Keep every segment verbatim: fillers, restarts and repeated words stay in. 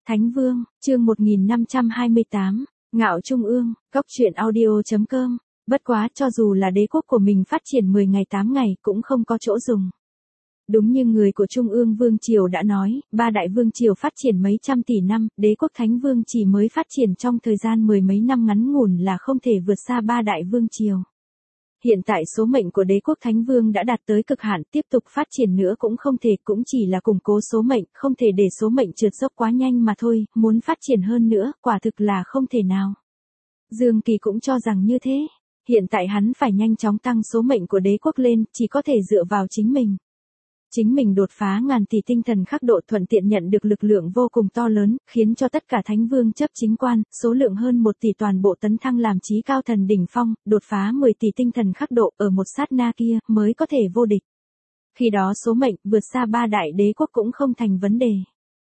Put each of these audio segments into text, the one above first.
Thánh Vương, chương một nghìn năm trăm hai mươi tám, Ngạo Trung ương, Cốc truyện audio chấm com. Bất quá, cho dù là đế quốc của mình phát triển mười ngày tám ngày cũng không có chỗ dùng. Đúng như người của Trung ương Vương Triều đã nói, ba đại vương triều phát triển mấy trăm tỷ năm, đế quốc Thánh Vương chỉ mới phát triển trong thời gian mười mấy năm ngắn ngủn là không thể vượt xa ba đại vương triều. Hiện tại số mệnh của đế quốc Thánh Vương đã đạt tới cực hạn, tiếp tục phát triển nữa cũng không thể, cũng chỉ là củng cố số mệnh, không thể để số mệnh trượt dốc quá nhanh mà thôi, muốn phát triển hơn nữa, quả thực là không thể nào. Dương Kỳ cũng cho rằng như thế, hiện tại hắn phải nhanh chóng tăng số mệnh của đế quốc lên, chỉ có thể dựa vào chính mình. Chính mình đột phá ngàn tỷ tinh thần khắc độ, thuận tiện nhận được lực lượng vô cùng to lớn, khiến cho tất cả thánh vương chấp chính quan, số lượng hơn một tỷ toàn bộ tấn thăng làm chí cao thần đỉnh phong, đột phá mười tỷ tinh thần khắc độ, ở một sát na kia, mới có thể vô địch. Khi đó số mệnh, vượt xa ba đại đế quốc cũng không thành vấn đề.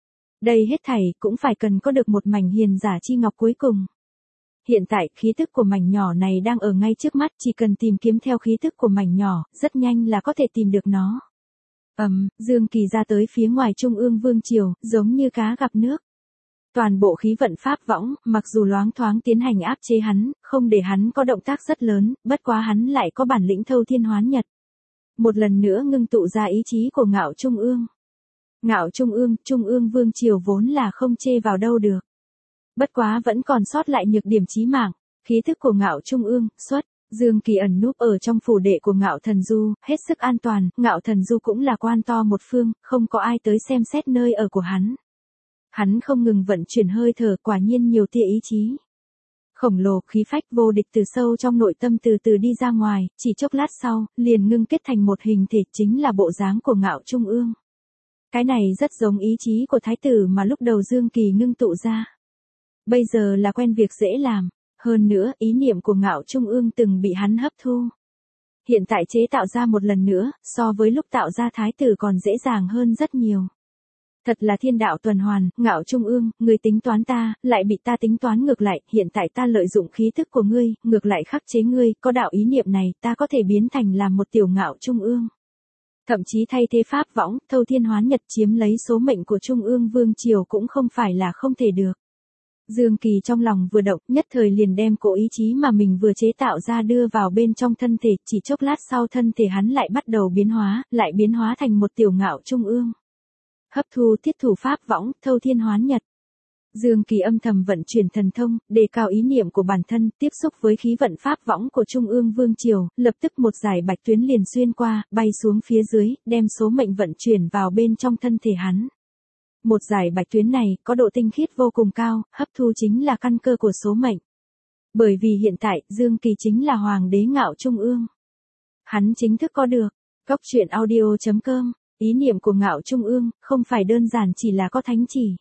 Đây hết thảy, cũng phải cần có được một mảnh hiền giả chi ngọc cuối cùng. Hiện tại, khí tức của mảnh nhỏ này đang ở ngay trước mắt, chỉ cần tìm kiếm theo khí tức của mảnh nhỏ, rất nhanh là có thể tìm được nó. Ầm, um, Dương Kỳ ra tới phía ngoài Trung ương Vương Triều, giống như cá gặp nước. Toàn bộ khí vận pháp võng, mặc dù loáng thoáng tiến hành áp chế hắn, không để hắn có động tác rất lớn, bất quá hắn lại có bản lĩnh thâu thiên hoán nhật. Một lần nữa ngưng tụ ra ý chí của Ngạo Trung ương. Ngạo Trung ương, Trung ương Vương Triều vốn là không chê vào đâu được. Bất quá vẫn còn sót lại nhược điểm chí mạng, khí thức của Ngạo Trung ương, xuất. Dương Kỳ ẩn núp ở trong phủ đệ của Ngạo Thần Du, hết sức an toàn, Ngạo Thần Du cũng là quan to một phương, không có ai tới xem xét nơi ở của hắn. Hắn không ngừng vận chuyển hơi thở, quả nhiên nhiều tia ý chí. Khổng lồ, khí phách vô địch từ sâu trong nội tâm từ từ đi ra ngoài, chỉ chốc lát sau, liền ngưng kết thành một hình thể, chính là bộ dáng của Ngạo Trung ương. Cái này rất giống ý chí của thái tử mà lúc đầu Dương Kỳ ngưng tụ ra. Bây giờ là quen việc dễ làm. Hơn nữa, ý niệm của Ngạo Trung ương từng bị hắn hấp thu. Hiện tại chế tạo ra một lần nữa, so với lúc tạo ra thái tử còn dễ dàng hơn rất nhiều. Thật là thiên đạo tuần hoàn, Ngạo Trung ương, ngươi tính toán ta, lại bị ta tính toán ngược lại, hiện tại ta lợi dụng khí thức của ngươi, ngược lại khắc chế ngươi, có đạo ý niệm này, ta có thể biến thành làm một tiểu Ngạo Trung ương. Thậm chí thay thế pháp võng, thâu thiên hoán nhật chiếm lấy số mệnh của Trung ương Vương Triều cũng không phải là không thể được. Dương Kỳ trong lòng vừa động, nhất thời liền đem cỗ ý chí mà mình vừa chế tạo ra đưa vào bên trong thân thể, chỉ chốc lát sau thân thể hắn lại bắt đầu biến hóa, lại biến hóa thành một tiểu Ngạo Trung ương. Hấp thu thiết thủ pháp võng, thâu thiên hoán nhật. Dương Kỳ âm thầm vận chuyển thần thông, đề cao ý niệm của bản thân, tiếp xúc với khí vận pháp võng của Trung ương Vương Triều, lập tức một dải bạch tuyến liền xuyên qua, bay xuống phía dưới, đem số mệnh vận chuyển vào bên trong thân thể hắn. Một dải bạch tuyến này, có độ tinh khiết vô cùng cao, hấp thu chính là căn cơ của số mệnh. Bởi vì hiện tại, Dương Kỳ chính là Hoàng đế Ngạo Trung ương. Hắn chính thức có được. Cốc truyện audio chấm com, ý niệm của Ngạo Trung ương, không phải đơn giản chỉ là có thánh chỉ.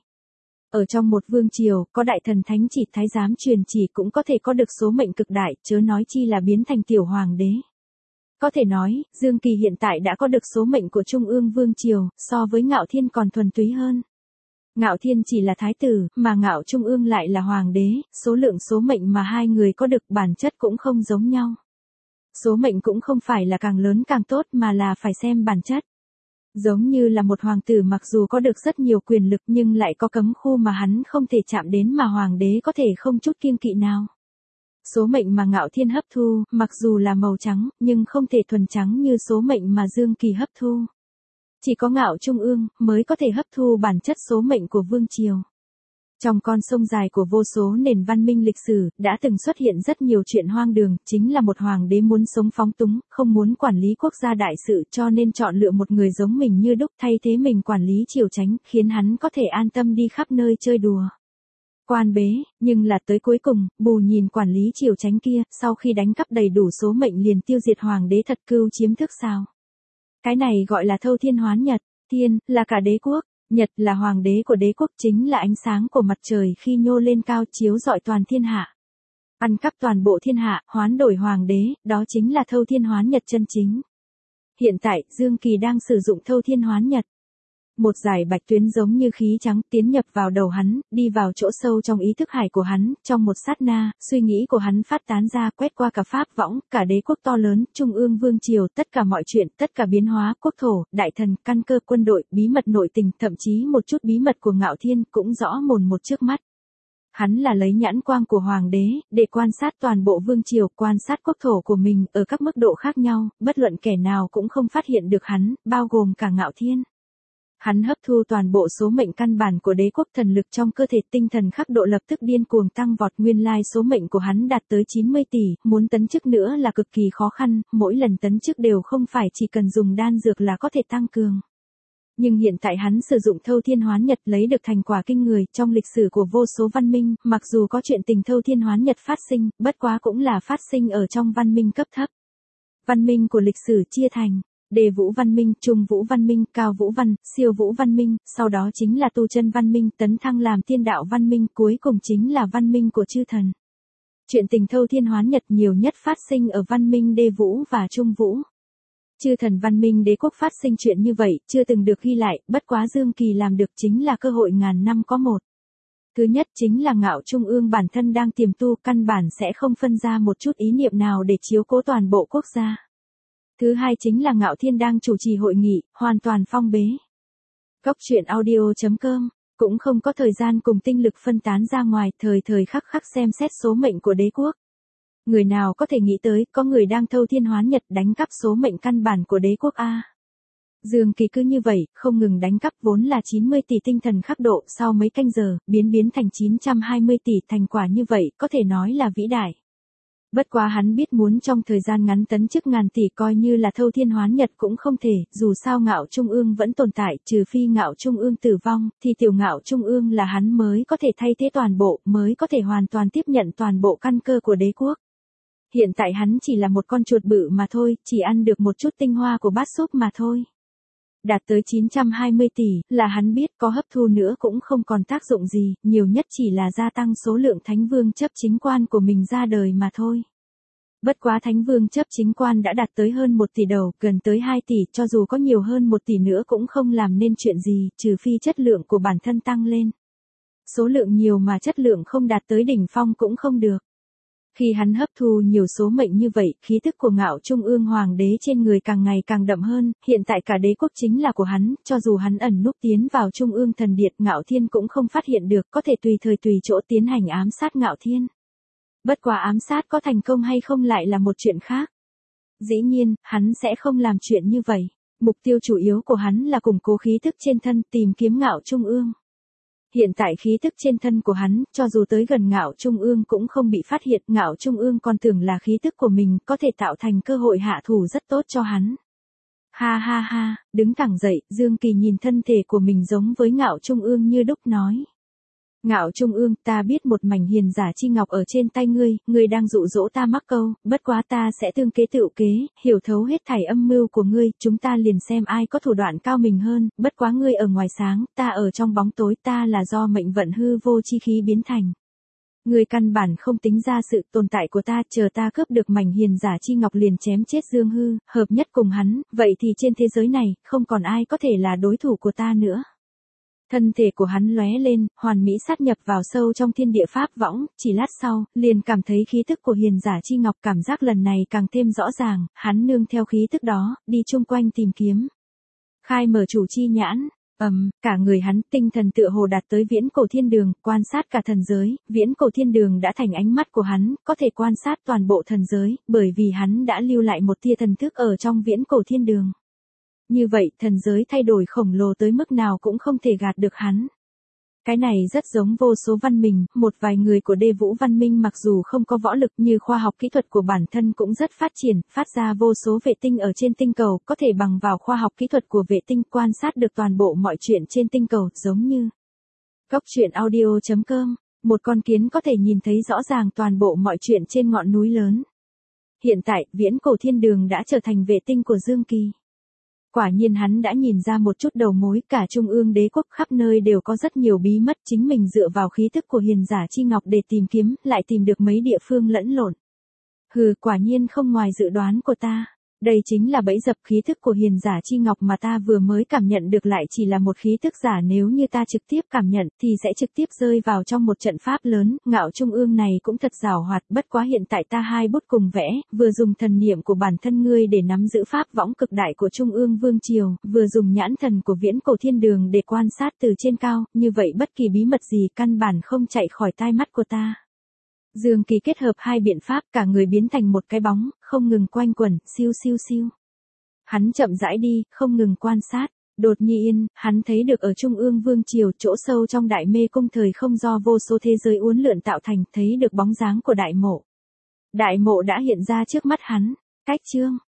Ở trong một vương triều, có đại thần thánh chỉ thái giám truyền chỉ cũng có thể có được số mệnh cực đại, chớ nói chi là biến thành tiểu hoàng đế. Có thể nói, Dương Kỳ hiện tại đã có được số mệnh của Trung ương Vương Triều, so với Ngạo Thiên còn thuần túy hơn. Ngạo Thiên chỉ là thái tử, mà Ngạo Trung ương lại là hoàng đế, số lượng số mệnh mà hai người có được bản chất cũng không giống nhau. Số mệnh cũng không phải là càng lớn càng tốt mà là phải xem bản chất. Giống như là một hoàng tử mặc dù có được rất nhiều quyền lực nhưng lại có cấm khu mà hắn không thể chạm đến mà hoàng đế có thể không chút kiêng kỵ nào. Số mệnh mà Ngạo Thiên hấp thu, mặc dù là màu trắng, nhưng không thể thuần trắng như số mệnh mà Dương Kỳ hấp thu. Chỉ có Ngạo Trung ương, mới có thể hấp thu bản chất số mệnh của Vương Triều. Trong con sông dài của vô số nền văn minh lịch sử, đã từng xuất hiện rất nhiều chuyện hoang đường, chính là một hoàng đế muốn sống phóng túng, không muốn quản lý quốc gia đại sự cho nên chọn lựa một người giống mình như đúc thay thế mình quản lý triều chánh, khiến hắn có thể an tâm đi khắp nơi chơi đùa. Quan bế, nhưng là tới cuối cùng, bù nhìn quản lý triều chánh kia, sau khi đánh cắp đầy đủ số mệnh liền tiêu diệt hoàng đế thật cưu chiếm thức sao. Cái này gọi là thâu thiên hoán nhật, thiên, là cả đế quốc, nhật là hoàng đế của đế quốc chính là ánh sáng của mặt trời khi nhô lên cao chiếu rọi toàn thiên hạ. Ăn cắp toàn bộ thiên hạ, hoán đổi hoàng đế, đó chính là thâu thiên hoán nhật chân chính. Hiện tại, Dương Kỳ đang sử dụng thâu thiên hoán nhật. Một dải bạch tuyến giống như khí trắng tiến nhập vào đầu hắn, đi vào chỗ sâu trong ý thức hải của hắn, trong một sát na, suy nghĩ của hắn phát tán ra quét qua cả pháp võng, cả đế quốc to lớn, trung ương vương triều, tất cả mọi chuyện, tất cả biến hóa, quốc thổ, đại thần, căn cơ quân đội, bí mật nội tình, thậm chí một chút bí mật của Ngạo Thiên cũng rõ mồn một trước mắt. Hắn là lấy nhãn quang của hoàng đế, để quan sát toàn bộ vương triều, quan sát quốc thổ của mình, ở các mức độ khác nhau, bất luận kẻ nào cũng không phát hiện được hắn, bao gồm cả Ngạo Thiên. Hắn hấp thu toàn bộ số mệnh căn bản của đế quốc, thần lực trong cơ thể, tinh thần khắc độ lập tức điên cuồng tăng vọt, nguyên lai số mệnh của hắn đạt tới chín mươi tỷ, muốn tấn chức nữa là cực kỳ khó khăn, mỗi lần tấn chức đều không phải chỉ cần dùng đan dược là có thể tăng cường. Nhưng hiện tại hắn sử dụng thâu thiên hoán nhật lấy được thành quả kinh người, trong lịch sử của vô số văn minh, mặc dù có chuyện tình thâu thiên hoán nhật phát sinh, bất quá cũng là phát sinh ở trong văn minh cấp thấp. Văn minh của lịch sử chia thành Đề Vũ Văn Minh, Trung Vũ Văn Minh, Cao Vũ Văn, Siêu Vũ Văn Minh, sau đó chính là Tu Chân Văn Minh, tấn thăng làm Tiên Đạo Văn Minh, cuối cùng chính là Văn Minh của chư thần. Chuyện tình thâu thiên hoán nhật nhiều nhất phát sinh ở Văn Minh Đê Vũ và Trung Vũ. Chư thần Văn Minh đế quốc phát sinh chuyện như vậy, chưa từng được ghi lại, bất quá Dương Kỳ làm được chính là cơ hội ngàn năm có một. Thứ nhất chính là Ngạo Trung ương bản thân đang tiềm tu, căn bản sẽ không phân ra một chút ý niệm nào để chiếu cố toàn bộ quốc gia. Thứ hai chính là Ngạo Thiên đang chủ trì hội nghị, hoàn toàn phong bế. Cốc truyện audio chấm com cũng không có thời gian cùng tinh lực phân tán ra ngoài, thời thời khắc khắc xem xét số mệnh của đế quốc. Người nào có thể nghĩ tới, có người đang thâu thiên hoán nhật đánh cắp số mệnh căn bản của đế quốc a. Dương Kỳ cứ như vậy, không ngừng đánh cắp, vốn là chín mươi tỷ tinh thần khắc độ, sau mấy canh giờ, biến biến thành chín trăm hai mươi tỷ, thành quả như vậy, có thể nói là vĩ đại. Bất quá hắn biết muốn trong thời gian ngắn tấn chức ngàn tỷ coi như là thâu thiên hoán nhật cũng không thể, dù sao Ngạo Trung ương vẫn tồn tại, trừ phi Ngạo Trung ương tử vong, thì tiểu Ngạo Trung ương là hắn mới có thể thay thế toàn bộ, mới có thể hoàn toàn tiếp nhận toàn bộ căn cơ của đế quốc. Hiện tại hắn chỉ là một con chuột bự mà thôi, chỉ ăn được một chút tinh hoa của bát súp mà thôi. Đạt tới chín trăm hai mươi tỷ, là hắn biết có hấp thu nữa cũng không còn tác dụng gì, nhiều nhất chỉ là gia tăng số lượng thánh vương chấp chính quan của mình ra đời mà thôi. Bất quá thánh vương chấp chính quan đã đạt tới hơn một tỷ đầu, gần tới hai tỷ, cho dù có nhiều hơn một tỷ nữa cũng không làm nên chuyện gì, trừ phi chất lượng của bản thân tăng lên. Số lượng nhiều mà chất lượng không đạt tới đỉnh phong cũng không được. Khi hắn hấp thu nhiều số mệnh như vậy, khí tức của Ngạo Trung ương hoàng đế trên người càng ngày càng đậm hơn, hiện tại cả đế quốc chính là của hắn, cho dù hắn ẩn núp tiến vào Trung ương thần điện, Ngạo Thiên cũng không phát hiện được, có thể tùy thời tùy chỗ tiến hành ám sát Ngạo Thiên. Bất quá ám sát có thành công hay không lại là một chuyện khác. Dĩ nhiên, hắn sẽ không làm chuyện như vậy. Mục tiêu chủ yếu của hắn là củng cố khí tức trên thân, tìm kiếm Ngạo Trung ương. Hiện tại khí tức trên thân của hắn, cho dù tới gần Ngạo Trung ương cũng không bị phát hiện, Ngạo Trung ương còn tưởng là khí tức của mình có thể tạo thành cơ hội hạ thủ rất tốt cho hắn. Ha ha ha, đứng thẳng dậy, Dương Kỳ nhìn thân thể của mình giống với Ngạo Trung ương như đúc nói. Ngạo Trung ương, ta biết một mảnh hiền giả chi ngọc ở trên tay ngươi, ngươi đang dụ dỗ ta mắc câu, bất quá ta sẽ tương kế tựu kế, hiểu thấu hết thảy âm mưu của ngươi, chúng ta liền xem ai có thủ đoạn cao mình hơn, bất quá ngươi ở ngoài sáng, ta ở trong bóng tối, ta là do mệnh vận hư vô chi khí biến thành. Ngươi căn bản không tính ra sự tồn tại của ta, chờ ta cướp được mảnh hiền giả chi ngọc liền chém chết Dương Hư, hợp nhất cùng hắn, vậy thì trên thế giới này, không còn ai có thể là đối thủ của ta nữa. Thân thể của hắn lóe lên, hoàn mỹ sát nhập vào sâu trong thiên địa pháp võng, chỉ lát sau, liền cảm thấy khí tức của hiền giả chi ngọc, cảm giác lần này càng thêm rõ ràng, hắn nương theo khí tức đó, đi chung quanh tìm kiếm. Khai mở chủ chi nhãn, ầm, um, cả người hắn tinh thần tựa hồ đạt tới viễn cổ thiên đường, quan sát cả thần giới, viễn cổ thiên đường đã thành ánh mắt của hắn, có thể quan sát toàn bộ thần giới, bởi vì hắn đã lưu lại một tia thần thức ở trong viễn cổ thiên đường. Như vậy, thần giới thay đổi khổng lồ tới mức nào cũng không thể gạt được hắn. Cái này rất giống vô số văn minh, một vài người của Đê Vũ Văn Minh mặc dù không có võ lực như khoa học kỹ thuật của bản thân cũng rất phát triển, phát ra vô số vệ tinh ở trên tinh cầu, có thể bằng vào khoa học kỹ thuật của vệ tinh quan sát được toàn bộ mọi chuyện trên tinh cầu, giống như Cốc truyện audio chấm com, một con kiến có thể nhìn thấy rõ ràng toàn bộ mọi chuyện trên ngọn núi lớn. Hiện tại, viễn cổ thiên đường đã trở thành vệ tinh của Dương Kỳ. Quả nhiên hắn đã nhìn ra một chút đầu mối, cả trung ương đế quốc khắp nơi đều có rất nhiều bí mật, chính mình dựa vào khí tức của hiền giả chi ngọc để tìm kiếm, lại tìm được mấy địa phương lẫn lộn. Hừ, quả nhiên không ngoài dự đoán của ta. Đây chính là bẫy dập khí thức của hiền giả chi ngọc mà ta vừa mới cảm nhận được lại chỉ là một khí thức giả, nếu như ta trực tiếp cảm nhận thì sẽ trực tiếp rơi vào trong một trận pháp lớn, ngạo trung ương này cũng thật giàu hoạt, bất quá hiện tại ta hai bút cùng vẽ, vừa dùng thần niệm của bản thân ngươi để nắm giữ pháp võng cực đại của trung ương vương triều, vừa dùng nhãn thần của viễn cổ thiên đường để quan sát từ trên cao, như vậy bất kỳ bí mật gì căn bản không chạy khỏi tai mắt của ta. Dương Kỳ kết hợp hai biện pháp, cả người biến thành một cái bóng, không ngừng quanh quẩn, siêu siêu siêu. Hắn chậm rãi đi, không ngừng quan sát. Đột nhiên, hắn thấy được ở trung ương vương triều, chỗ sâu trong đại mê cung thời không do vô số thế giới uốn lượn tạo thành, thấy được bóng dáng của đại mộ. Đại mộ đã hiện ra trước mắt hắn. Cách chương